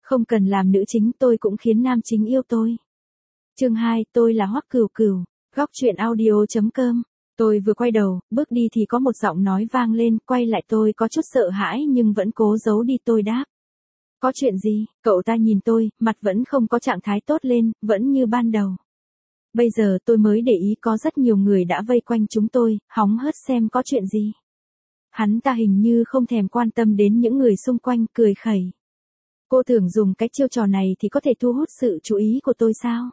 Không cần làm nữ chính tôi cũng khiến nam chính yêu tôi. Chương 2, tôi là Hoắc Cửu Cửu. Góc truyện audio.com. Tôi vừa quay đầu, bước đi thì có một giọng nói vang lên, quay lại tôi có chút sợ hãi nhưng vẫn cố giấu đi tôi đáp. Có chuyện gì? Cậu ta nhìn tôi, mặt vẫn không có trạng thái tốt lên, vẫn như ban đầu. Bây giờ tôi mới để ý có rất nhiều người đã vây quanh chúng tôi, hóng hớt xem có chuyện gì. Hắn ta hình như không thèm quan tâm đến những người xung quanh, cười khẩy. Cô tưởng dùng cái chiêu trò này thì có thể thu hút sự chú ý của tôi sao?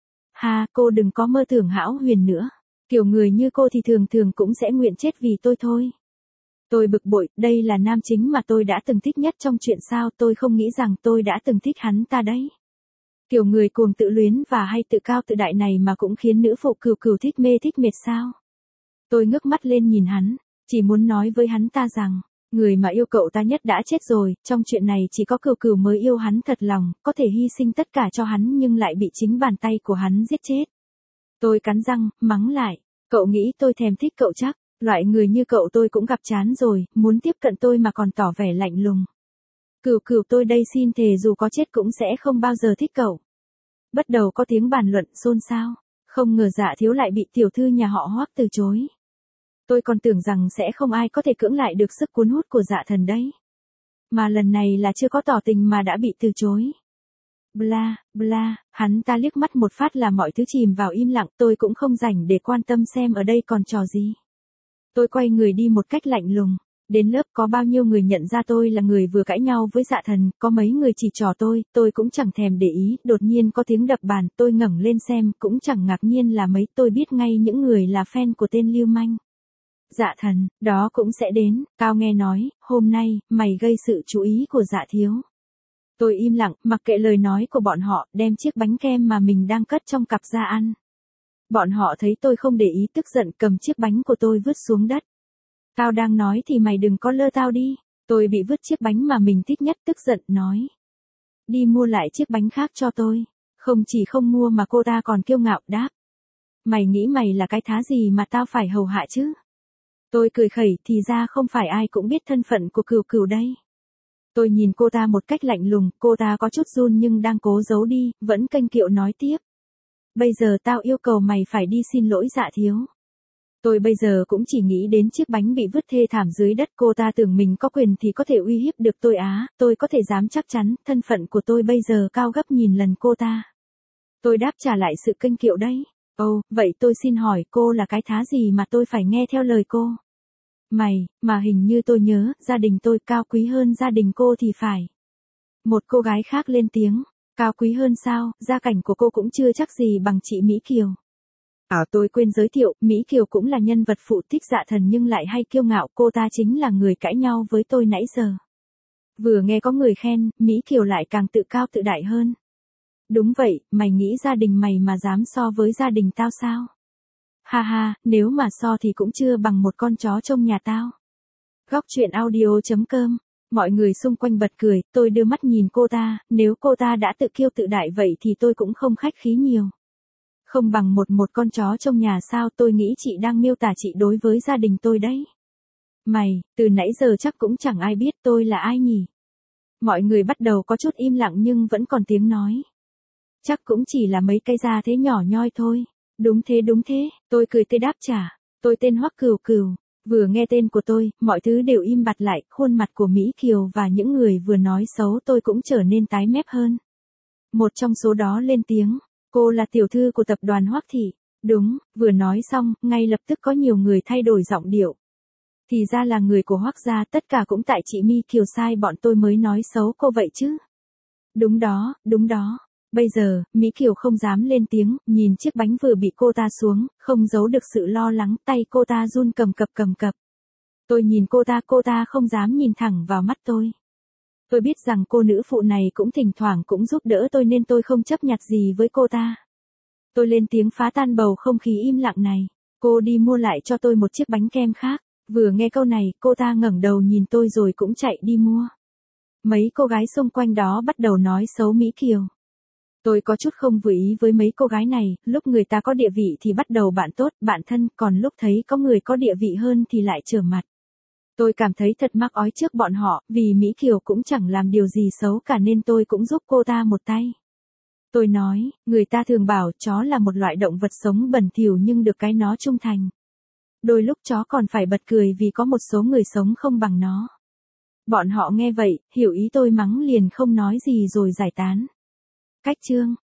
Ha, cô đừng có mơ tưởng hão huyền nữa. Kiểu người như cô thì thường thường cũng sẽ nguyện chết vì tôi thôi. Tôi bực bội, đây là nam chính mà tôi đã từng thích nhất trong chuyện sao, tôi không nghĩ rằng tôi đã từng thích hắn ta đấy. Kiểu người cuồng tự luyến và hay tự cao tự đại này mà cũng khiến nữ phụ Cửu Cửu thích mê thích mệt sao? Tôi ngước mắt lên nhìn hắn, chỉ muốn nói với hắn ta rằng, người mà yêu cậu ta nhất đã chết rồi, trong chuyện này chỉ có Cửu Cửu mới yêu hắn thật lòng, có thể hy sinh tất cả cho hắn nhưng lại bị chính bàn tay của hắn giết chết. Tôi cắn răng, mắng lại, cậu nghĩ tôi thèm thích cậu chắc, loại người như cậu tôi cũng gặp chán rồi, muốn tiếp cận tôi mà còn tỏ vẻ lạnh lùng. Cửu Cửu tôi đây xin thề dù có chết cũng sẽ không bao giờ thích cậu. Bắt đầu có tiếng bàn luận xôn xao, không ngờ Dạ Thiếu lại bị tiểu thư nhà họ Hoắc từ chối. Tôi còn tưởng rằng sẽ không ai có thể cưỡng lại được sức cuốn hút của Dạ Thần đấy. Mà lần này là chưa có tỏ tình mà đã bị từ chối. Bla, bla, hắn ta liếc mắt một phát là mọi thứ chìm vào im lặng, tôi cũng không rảnh để quan tâm xem ở đây còn trò gì. Tôi quay người đi một cách lạnh lùng. Đến lớp có bao nhiêu người nhận ra tôi là người vừa cãi nhau với Dạ Thần, có mấy người chỉ trỏ tôi cũng chẳng thèm để ý, đột nhiên có tiếng đập bàn, tôi ngẩng lên xem, cũng chẳng ngạc nhiên là mấy, tôi biết ngay những người là fan của tên lưu manh. Dạ Thần, đó cũng sẽ đến, Cao nghe nói, hôm nay, mày gây sự chú ý của Dạ Thiếu. Tôi im lặng, mặc kệ lời nói của bọn họ, đem chiếc bánh kem mà mình đang cất trong cặp ra ăn. Bọn họ thấy tôi không để ý tức giận cầm chiếc bánh của tôi vứt xuống đất. Tao đang nói thì mày đừng có lơ tao đi. Tôi bị vứt chiếc bánh mà mình thích nhất tức giận nói. Đi mua lại chiếc bánh khác cho tôi. Không chỉ không mua mà cô ta còn kiêu ngạo đáp. Mày nghĩ mày là cái thá gì mà tao phải hầu hạ chứ? Tôi cười khẩy thì ra không phải ai cũng biết thân phận của Cửu Cửu đây. Tôi nhìn cô ta một cách lạnh lùng, cô ta có chút run nhưng đang cố giấu đi, vẫn kênh kiệu nói tiếp. Bây giờ tao yêu cầu mày phải đi xin lỗi Dạ Thiếu. Tôi bây giờ cũng chỉ nghĩ đến chiếc bánh bị vứt thê thảm dưới đất, cô ta tưởng mình có quyền thì có thể uy hiếp được tôi á, tôi có thể dám chắc chắn, thân phận của tôi bây giờ cao gấp nghìn lần cô ta. Tôi đáp trả lại sự kênh kiệu đấy. Ồ, vậy tôi xin hỏi cô là cái thá gì mà tôi phải nghe theo lời cô? Mày, mà hình như tôi nhớ, gia đình tôi cao quý hơn gia đình cô thì phải. Một cô gái khác lên tiếng, cao quý hơn sao, gia cảnh của cô cũng chưa chắc gì bằng chị Mỹ Kiều. Tôi quên giới thiệu, Mỹ Kiều cũng là nhân vật phụ thích Dạ Thần nhưng lại hay kiêu ngạo, cô ta chính là người cãi nhau với tôi nãy giờ. Vừa nghe có người khen, Mỹ Kiều lại càng tự cao tự đại hơn. Đúng vậy, mày nghĩ gia đình mày mà dám so với gia đình tao sao? Ha ha, nếu mà so thì cũng chưa bằng một con chó trong nhà tao. Góc truyện audio.com. Mọi người xung quanh bật cười, tôi đưa mắt nhìn cô ta, nếu cô ta đã tự kiêu tự đại vậy thì tôi cũng không khách khí nhiều. Không bằng một con chó trong nhà sao, tôi nghĩ chị đang miêu tả chị đối với gia đình tôi đấy. Mày, từ nãy giờ chắc cũng chẳng ai biết tôi là ai nhỉ? Mọi người bắt đầu có chút im lặng nhưng vẫn còn tiếng nói. Chắc cũng chỉ là mấy cây da thế nhỏ nhoi thôi. Đúng thế, tôi cười tươi đáp trả. Tôi tên Hoắc Cửu Cửu. Vừa nghe tên của tôi, mọi thứ đều im bặt lại, khuôn mặt của Mỹ Kiều và những người vừa nói xấu tôi cũng trở nên tái mét hơn. Một trong số đó lên tiếng. Cô là tiểu thư của tập đoàn Hoắc Thị. Đúng, vừa nói xong, ngay lập tức có nhiều người thay đổi giọng điệu. Thì ra là người của Hoắc gia, tất cả cũng tại chị Mi Kiều sai bọn tôi mới nói xấu cô vậy chứ. Đúng đó. Bây giờ, Mỹ Kiều không dám lên tiếng, nhìn chiếc bánh vừa bị cô ta xuống, không giấu được sự lo lắng, tay cô ta run cầm cập. Tôi nhìn cô ta không dám nhìn thẳng vào mắt tôi. Tôi biết rằng cô nữ phụ này cũng thỉnh thoảng cũng giúp đỡ tôi nên tôi không chấp nhặt gì với cô ta. Tôi lên tiếng phá tan bầu không khí im lặng này. Cô đi mua lại cho tôi một chiếc bánh kem khác. Vừa nghe câu này, cô ta ngẩng đầu nhìn tôi rồi cũng chạy đi mua. Mấy cô gái xung quanh đó bắt đầu nói xấu Mỹ Kiều. Tôi có chút không vừa ý với mấy cô gái này, lúc người ta có địa vị thì bắt đầu bạn tốt, bạn thân, còn lúc thấy có người có địa vị hơn thì lại trở mặt. Tôi cảm thấy thật mắc ói trước bọn họ, vì Mỹ Kiều cũng chẳng làm điều gì xấu cả nên tôi cũng giúp cô ta một tay. Tôi nói, người ta thường bảo chó là một loại động vật sống bẩn thỉu nhưng được cái nó trung thành. Đôi lúc chó còn phải bật cười vì có một số người sống không bằng nó. Bọn họ nghe vậy, hiểu ý tôi mắng liền không nói gì rồi giải tán. Cách chương